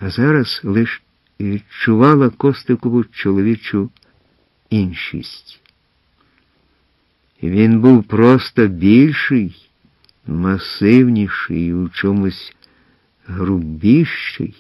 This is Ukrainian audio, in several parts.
а зараз лиш відчувала Костикову чоловічу іншість. Він був просто більший, масивніший, у чомусь грубіший,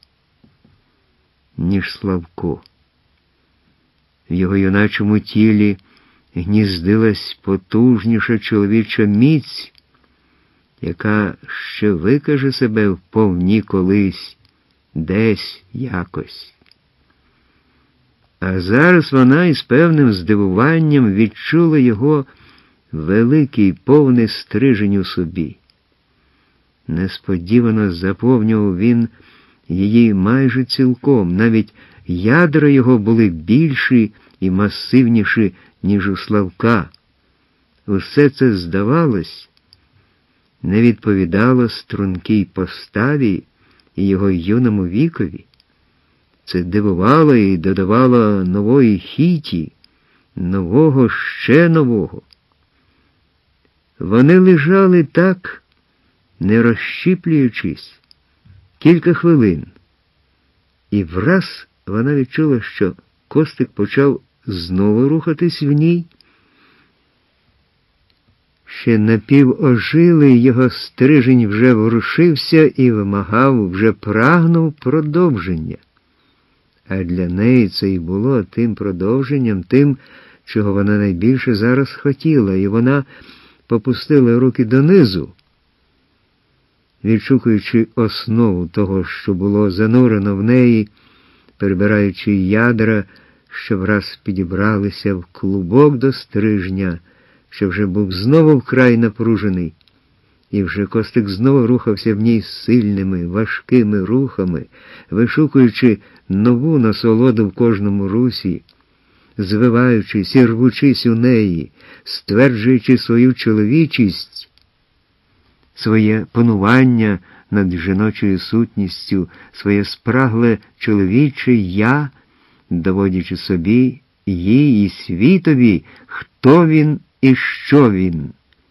ніж Славко. В його юначому тілі гніздилась потужніша чоловіча міць, яка ще викаже себе вповні колись, десь якось. А зараз вона із певним здивуванням відчула його великий, повний стрижень у собі. Несподівано заповнював він її майже цілком, навіть ядра його були більші і масивніші, ніж у Славка. Усе це, здавалось, не відповідало стрункій поставі і його юному вікові. Це дивувало і додавало нової хіті, нового, ще нового. Вони лежали так, не розщіплюючись, кілька хвилин. І враз вона відчула, що Костик почав знову рухатись в ній. Ще напівожилий його стрижень вже ворушився і вимагав, вже прагнув продовження. А для неї це і було тим продовженням, тим, чого вона найбільше зараз хотіла, і вона попустила руки донизу, відшукуючи основу того, що було занурено в неї, перебираючи ядра, що враз підібралися в клубок до стрижня, що вже був знову вкрай напружений, і вже Костик знову рухався в ній сильними, важкими рухами, вишукуючи нову насолоду в кожному русі, звиваючись і рвучись у неї, стверджуючи свою чоловічість, своє панування над жіночою сутністю, своє спрагле чоловіче «я», доводячи собі, їй і світові, хто він і що він.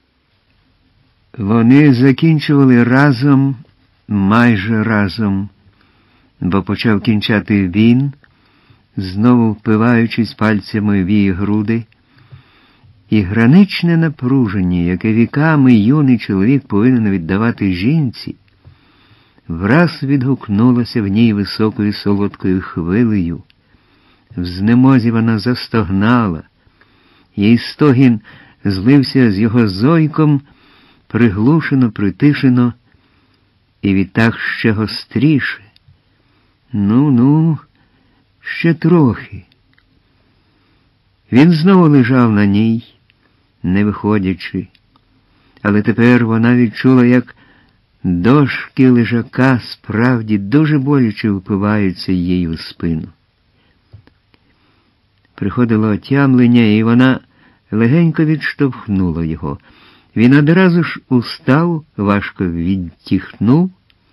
Вони закінчували разом, майже разом, бо почав кінчати він, знову впиваючись пальцями в її груди, і граничне напруження, яке віками юний чоловік повинен віддавати жінці, враз відгукнулося в ній високою солодкою хвилею. В знемозі вона застогнала, її стогін злився з його зойком, приглушено, притишено, і відтак ще гостріше. Ну, ще трохи. Він знову лежав на ній, не виходячи, але тепер вона відчула, як дошки лежака справді дуже боляче впиваються їй у спину. Приходило отямлення, і вона легенько відштовхнула його. Він одразу ж устав, важко відтихнув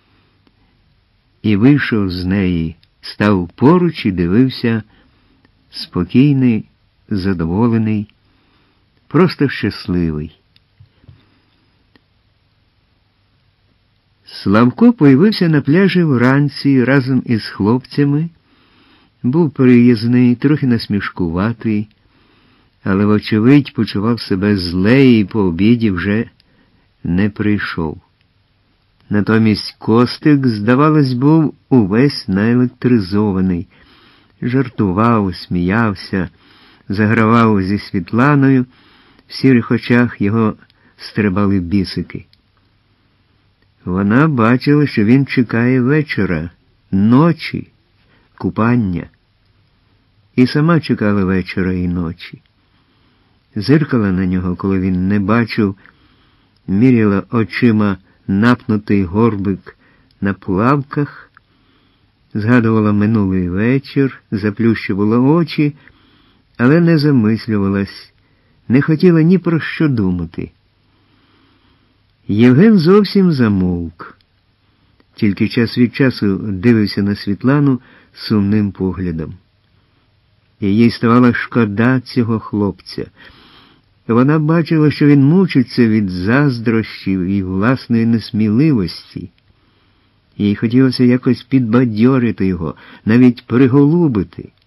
і вийшов з неї, став поруч і дивився, спокійний, задоволений, просто щасливий. Славко появився на пляжі вранці разом із хлопцями, був приязний, трохи насмішкуватий, але, вочевидь, почував себе зле і по обіді вже не прийшов. Натомість Костик, здавалось, був увесь наелектризований, жартував, сміявся, загравав зі Світланою, в сірих очах його стрибали бісики. Вона бачила, що він чекає вечора, ночі, купання. І сама чекала вечора і ночі. Зиркала на нього, коли він не бачив, міряла очима напнутий горбик на плавках, згадувала минулий вечір, заплющувала очі, але не замислювалась, не хотіла ні про що думати. Євген зовсім замовк. Тільки час від часу дивився на Світлану сумним поглядом. І їй ставала шкода цього хлопця. Вона бачила, що він мучиться від заздрощів і власної несміливості. Їй хотілося якось підбадьорити його, навіть приголубити.